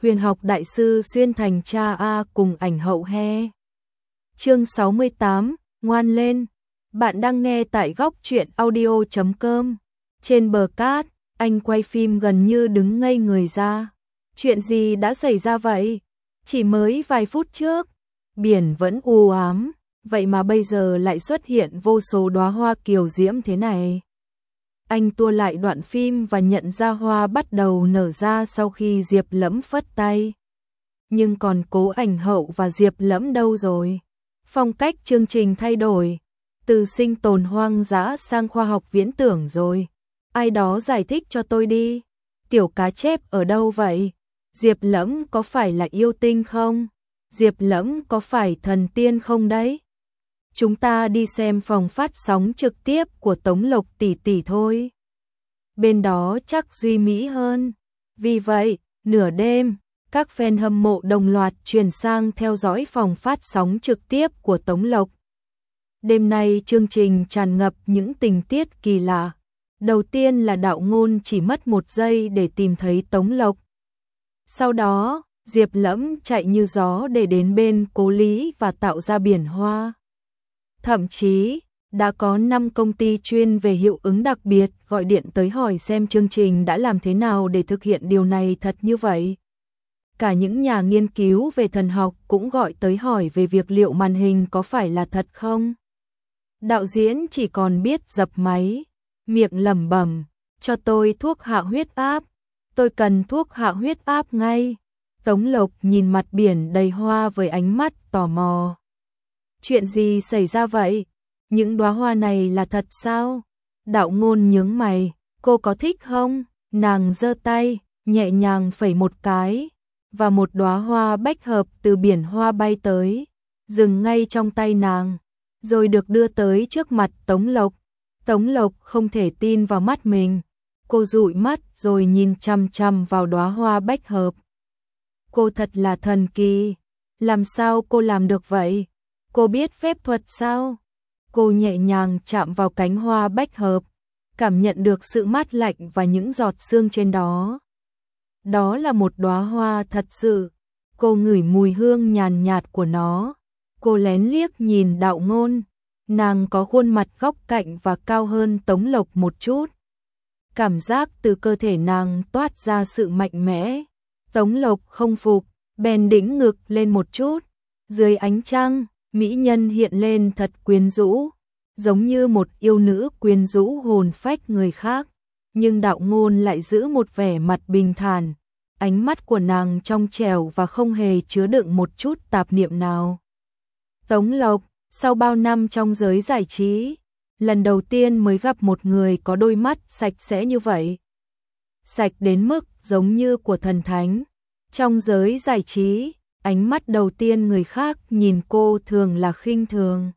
Huyền học đại sư xuyên thành cha A cùng ảnh hậu he. Chương 68, ngoan lên. Bạn đang nghe tại góc truyện audio.com. Trên bờ cát, anh quay phim gần như đứng ngây người ra. Chuyện gì đã xảy ra vậy? Chỉ mới vài phút trước, biển vẫn u ám, vậy mà bây giờ lại xuất hiện vô số đóa hoa kiều diễm thế này. Anh tua lại đoạn phim và nhận ra hoa bắt đầu nở ra sau khi Diệp Lẫm phất tay. Nhưng còn Cố Ảnh Hậu và Diệp Lẫm đâu rồi? Phong cách chương trình thay đổi, từ sinh tồn hoang dã sang khoa học viễn tưởng rồi. Ai đó giải thích cho tôi đi. Tiểu cá chép ở đâu vậy? Diệp Lẫm có phải là yêu tinh không? Diệp Lẫm có phải thần tiên không đấy? Chúng ta đi xem phòng phát sóng trực tiếp của Tống Lộc tỷ tỷ thôi. Bên đó chắc duy mỹ hơn. Vì vậy, nửa đêm, các fan hâm mộ đồng loạt chuyển sang theo dõi phòng phát sóng trực tiếp của Tống Lộc. Đêm nay chương trình tràn ngập những tình tiết kỳ lạ. Đầu tiên là Đạo Ngôn chỉ mất 1 giây để tìm thấy Tống Lộc. Sau đó, Diệp Lẫm chạy như gió để đến bên Cố Lý và tạo ra biển hoa. Thậm chí, đã có 5 công ty chuyên về hiệu ứng đặc biệt gọi điện tới hỏi xem chương trình đã làm thế nào để thực hiện điều này thật như vậy. Cả những nhà nghiên cứu về thần học cũng gọi tới hỏi về việc liệu màn hình có phải là thật không. Đạo diễn chỉ còn biết dập máy, miệng lẩm bẩm, cho tôi thuốc hạ huyết áp, tôi cần thuốc hạ huyết áp ngay. Tống Lộc nhìn mặt biển đầy hoa với ánh mắt tò mò. Chuyện gì xảy ra vậy? Những đóa hoa này là thật sao? Đạo Ngôn nhướng mày, cô có thích không? Nàng giơ tay, nhẹ nhàng phẩy một cái, và một đóa hoa bách hợp từ biển hoa bay tới, dừng ngay trong tay nàng, rồi được đưa tới trước mặt Tống Lộc. Tống Lộc không thể tin vào mắt mình, cô dụi mắt rồi nhìn chằm chằm vào đóa hoa bách hợp. Cô thật là thần kỳ, làm sao cô làm được vậy? Cô biết phép thuật sao? Cô nhẹ nhàng chạm vào cánh hoa bách hợp, cảm nhận được sự mát lạnh và những giọt sương trên đó. Đó là một đóa hoa thật sự. Cô ngửi mùi hương nhàn nhạt của nó. Cô lén liếc nhìn Đạo Ngôn. Nàng có khuôn mặt góc cạnh và cao hơn Tống Lộc một chút. Cảm giác từ cơ thể nàng toát ra sự mạnh mẽ. Tống Lộc không phục, bèn đĩnh ngực lên một chút. Dưới ánh trăng, mỹ nhân hiện lên thật quyến rũ, giống như một yêu nữ quyến rũ hồn phách người khác. Nhưng Đạo Ngôn lại giữ một vẻ mặt bình thản, ánh mắt của nàng trong trẻo và không hề chứa đựng một chút tạp niệm nào. Tống Lộc, sau bao năm trong giới giải trí, lần đầu tiên mới gặp một người có đôi mắt sạch sẽ như vậy. Sạch đến mức giống như của thần thánh. Trong giới giải trí, ánh mắt đầu tiên người khác nhìn cô thường là khinh thường.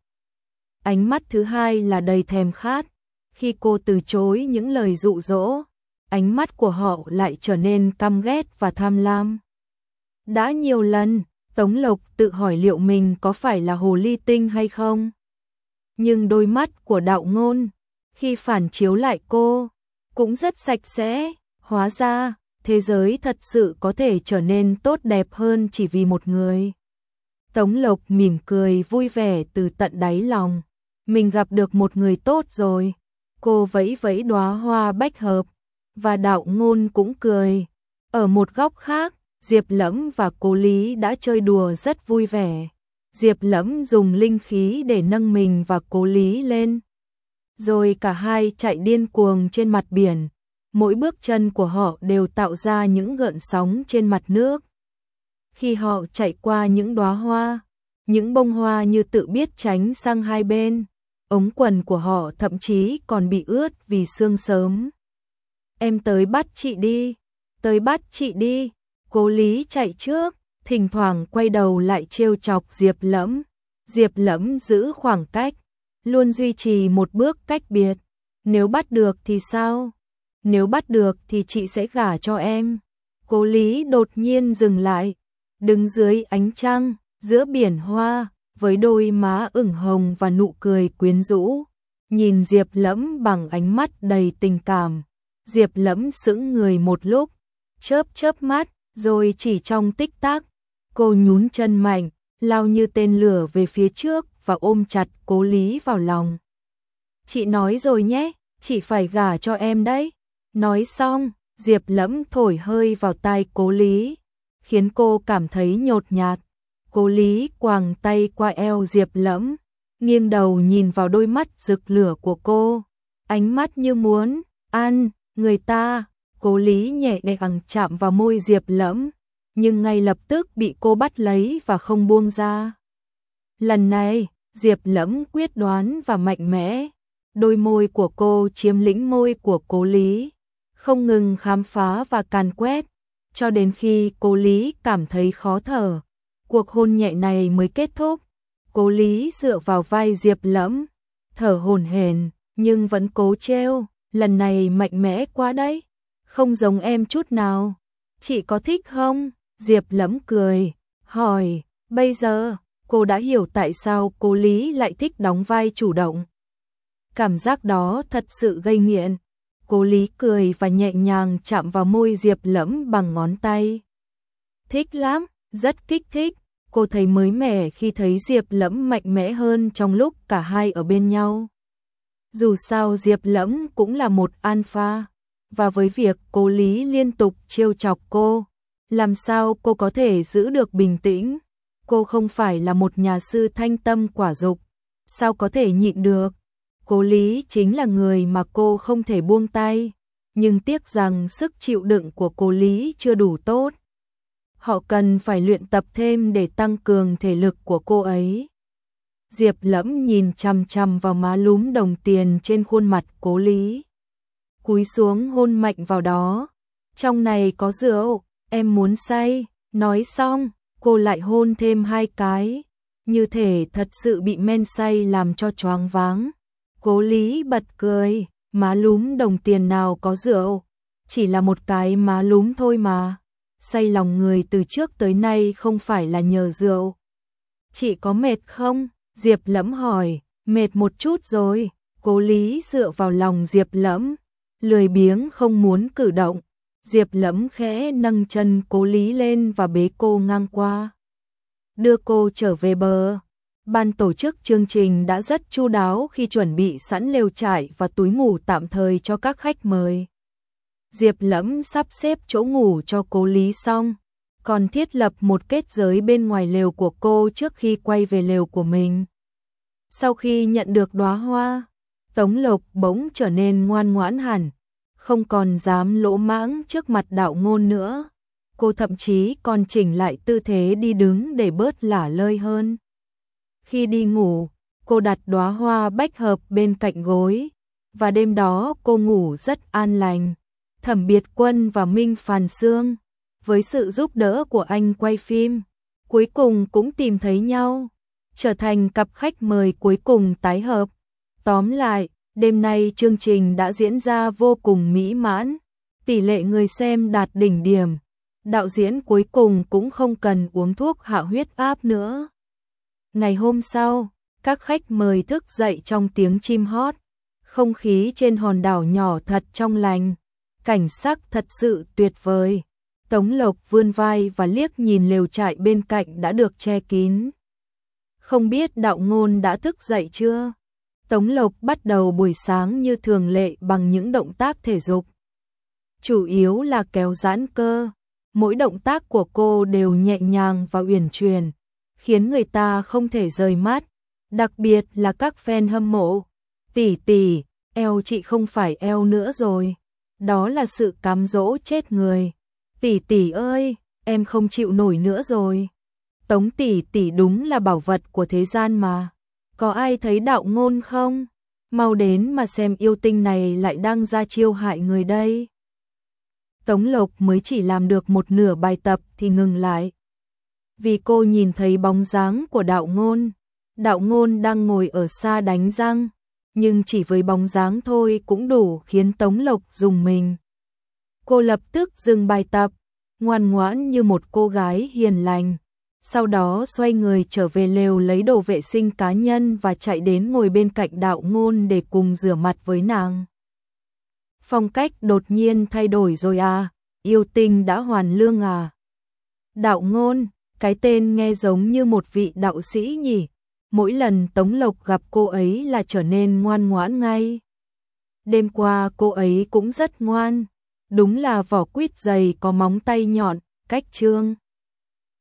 Ánh mắt thứ hai là đầy thèm khát. Khi cô từ chối những lời dụ dỗ, ánh mắt của họ lại trở nên căm ghét và tham lam. Đã nhiều lần, Tống Lộc tự hỏi liệu mình có phải là hồ ly tinh hay không. Nhưng đôi mắt của Đạo Ngôn, khi phản chiếu lại cô, cũng rất sạch sẽ. Hóa ra, thế giới thật sự có thể trở nên tốt đẹp hơn chỉ vì một người. Tống Lộc mỉm cười vui vẻ từ tận đáy lòng. Mình gặp được một người tốt rồi. Cô vẫy vẫy đóa hoa bách hợp, và Đạo Ngôn cũng cười. Ở một góc khác, Diệp Lẫm và Cố Lý đã chơi đùa rất vui vẻ. Diệp Lẫm dùng linh khí để nâng mình và Cố Lý lên. Rồi cả hai chạy điên cuồng trên mặt biển. Mỗi bước chân của họ đều tạo ra những gợn sóng trên mặt nước. Khi họ chạy qua những đóa hoa, những bông hoa như tự biết tránh sang hai bên. Ống quần của họ thậm chí còn bị ướt vì sương sớm. Em tới bắt chị đi, tới bắt chị đi. Cố Lý chạy trước, thỉnh thoảng quay đầu lại trêu chọc Diệp Lẫm. Diệp Lẫm giữ khoảng cách, luôn duy trì một bước cách biệt. Nếu bắt được thì sao? Nếu bắt được thì chị sẽ gả cho em. Cố Lý đột nhiên dừng lại, đứng dưới ánh trăng, giữa biển hoa, với đôi má ửng hồng và nụ cười quyến rũ, nhìn Diệp Lẫm bằng ánh mắt đầy tình cảm. Diệp Lẫm sững người một lúc, chớp chớp mắt, Rồi chỉ trong tích tắc, cô nhún chân mạnh, lao như tên lửa về phía trước và ôm chặt Cố Lý vào lòng. Chị nói rồi nhé, chị phải gả cho em đấy. Nói xong, Diệp Lẫm thổi hơi vào tai Cố Lý, khiến cô cảm thấy nhột nhạt. Cố Lý quàng tay qua eo Diệp Lẫm, nghiêng đầu nhìn vào đôi mắt rực lửa của cô, ánh mắt như muốn ăn người ta. Cố Lý nhẹ nhàng chạm vào môi Diệp Lẫm, nhưng ngay lập tức bị cô bắt lấy và không buông ra. Lần này, Diệp Lẫm quyết đoán và mạnh mẽ, đôi môi của cô chiếm lĩnh môi của Cố Lý, không ngừng khám phá và càn quét, cho đến khi Cố Lý cảm thấy khó thở. Cuộc hôn nhẹ này mới kết thúc. Cố Lý dựa vào vai Diệp Lẫm, thở hổn hển nhưng vẫn cố trêu, lần này mạnh mẽ quá đấy, không giống em chút nào. Chị có thích không? Diệp Lẫm cười, hỏi. Bây giờ, cô đã hiểu tại sao Cố Lý lại thích đóng vai chủ động. Cảm giác đó thật sự gây nghiện. Cố Lý cười và nhẹ nhàng chạm vào môi Diệp Lẫm bằng ngón tay. Thích lắm, rất kích thích. Cô thấy mới mẻ khi thấy Diệp Lẫm mạnh mẽ hơn trong lúc cả hai ở bên nhau. Dù sao Diệp Lẫm cũng là một alpha, và với việc Cố Lý liên tục trêu chọc cô, làm sao cô có thể giữ được bình tĩnh? Cô không phải là một nhà sư thanh tâm quả dục, sao có thể nhịn được? Cố Lý chính là người mà cô không thể buông tay, nhưng tiếc rằng sức chịu đựng của Cố Lý chưa đủ tốt. Họ cần phải luyện tập thêm để tăng cường thể lực của cô ấy. Diệp Lẫm nhìn chằm chằm vào má lúm đồng tiền trên khuôn mặt Cố Lý, cúi xuống hôn mạnh vào đó. Trong này có rượu, em muốn say. Nói xong, cô lại hôn thêm 2 cái, như thể thật sự bị men say làm cho choáng váng. Cố Lý bật cười, má lúm đồng tiền nào có rượu, chỉ là một cái má lúm thôi mà. Say lòng người từ trước tới nay không phải là nhờ rượu. Chị có mệt không? Diệp Lẫm hỏi. Mệt một chút rồi. Cố Lý dựa vào lòng Diệp Lẫm, lười biếng không muốn cử động. Diệp Lẫm khẽ nâng chân Cố Lý lên và bế cô ngang qua, đưa cô trở về bờ. Ban tổ chức chương trình đã rất chu đáo khi chuẩn bị sẵn lều trại và túi ngủ tạm thời cho các khách mời. Diệp Lẫm sắp xếp chỗ ngủ cho Cố Lý xong, còn thiết lập một kết giới bên ngoài lều của cô trước khi quay về lều của mình. Sau khi nhận được đóa hoa, Tống Lộc bỗng trở nên ngoan ngoãn hẳn, không còn dám lỗ mãng trước mặt Đạo Ngôn nữa. Cô thậm chí còn chỉnh lại tư thế đi đứng để bớt lả lơi hơn. Khi đi ngủ, cô đặt đóa hoa bách hợp bên cạnh gối, và đêm đó cô ngủ rất an lành. Thẩm Biệt Quân và Minh Phàn Sương, với sự giúp đỡ của anh quay phim, cuối cùng cũng tìm thấy nhau, trở thành cặp khách mời cuối cùng tái hợp. Tóm lại, đêm nay chương trình đã diễn ra vô cùng mỹ mãn, tỷ lệ người xem đạt đỉnh điểm. Đạo diễn cuối cùng cũng không cần uống thuốc hạ huyết áp nữa. Ngày hôm sau, các khách mời thức dậy trong tiếng chim hót, không khí trên hòn đảo nhỏ thật trong lành, cảnh sắc thật sự tuyệt vời. Tống Lộc vươn vai và liếc nhìn lều trại bên cạnh đã được che kín. Không biết Đạo Ngôn đã thức dậy chưa? Tống Lộc bắt đầu buổi sáng như thường lệ bằng những động tác thể dục, chủ yếu là kéo giãn cơ. Mỗi động tác của cô đều nhẹ nhàng và uyển chuyển, khiến người ta không thể rời mắt, đặc biệt là các fan hâm mộ. Tỷ tỷ, eo chị không phải eo nữa rồi, đó là sự cám dỗ chết người. Tỷ tỷ ơi, em không chịu nổi nữa rồi. Tống tỷ tỷ đúng là bảo vật của thế gian mà. Có ai thấy Đạo Ngôn không? Mau đến mà xem yêu tinh này lại đang ra chiêu hại người đây. Tống Lộc mới chỉ làm được một nửa bài tập thì ngừng lại, vì cô nhìn thấy bóng dáng của Đạo Ngôn. Đạo Ngôn đang ngồi ở xa đánh răng, nhưng chỉ với bóng dáng thôi cũng đủ khiến Tống Lộc rùng mình. Cô lập tức dừng bài tập, ngoan ngoãn như một cô gái hiền lành. Sau đó xoay người trở về lều lấy đồ vệ sinh cá nhân và chạy đến ngồi bên cạnh Đạo Ngôn để cùng rửa mặt với nàng. Phong cách đột nhiên thay đổi rồi à, yêu tinh đã hoàn lương à? Đạo Ngôn, cái tên nghe giống như một vị đạo sĩ nhỉ. Mỗi lần Tống Lộc gặp cô ấy là trở nên ngoan ngoãn ngay. Đêm qua cô ấy cũng rất ngoan. Đúng là vỏ quýt dày có móng tay nhọn, cách Trương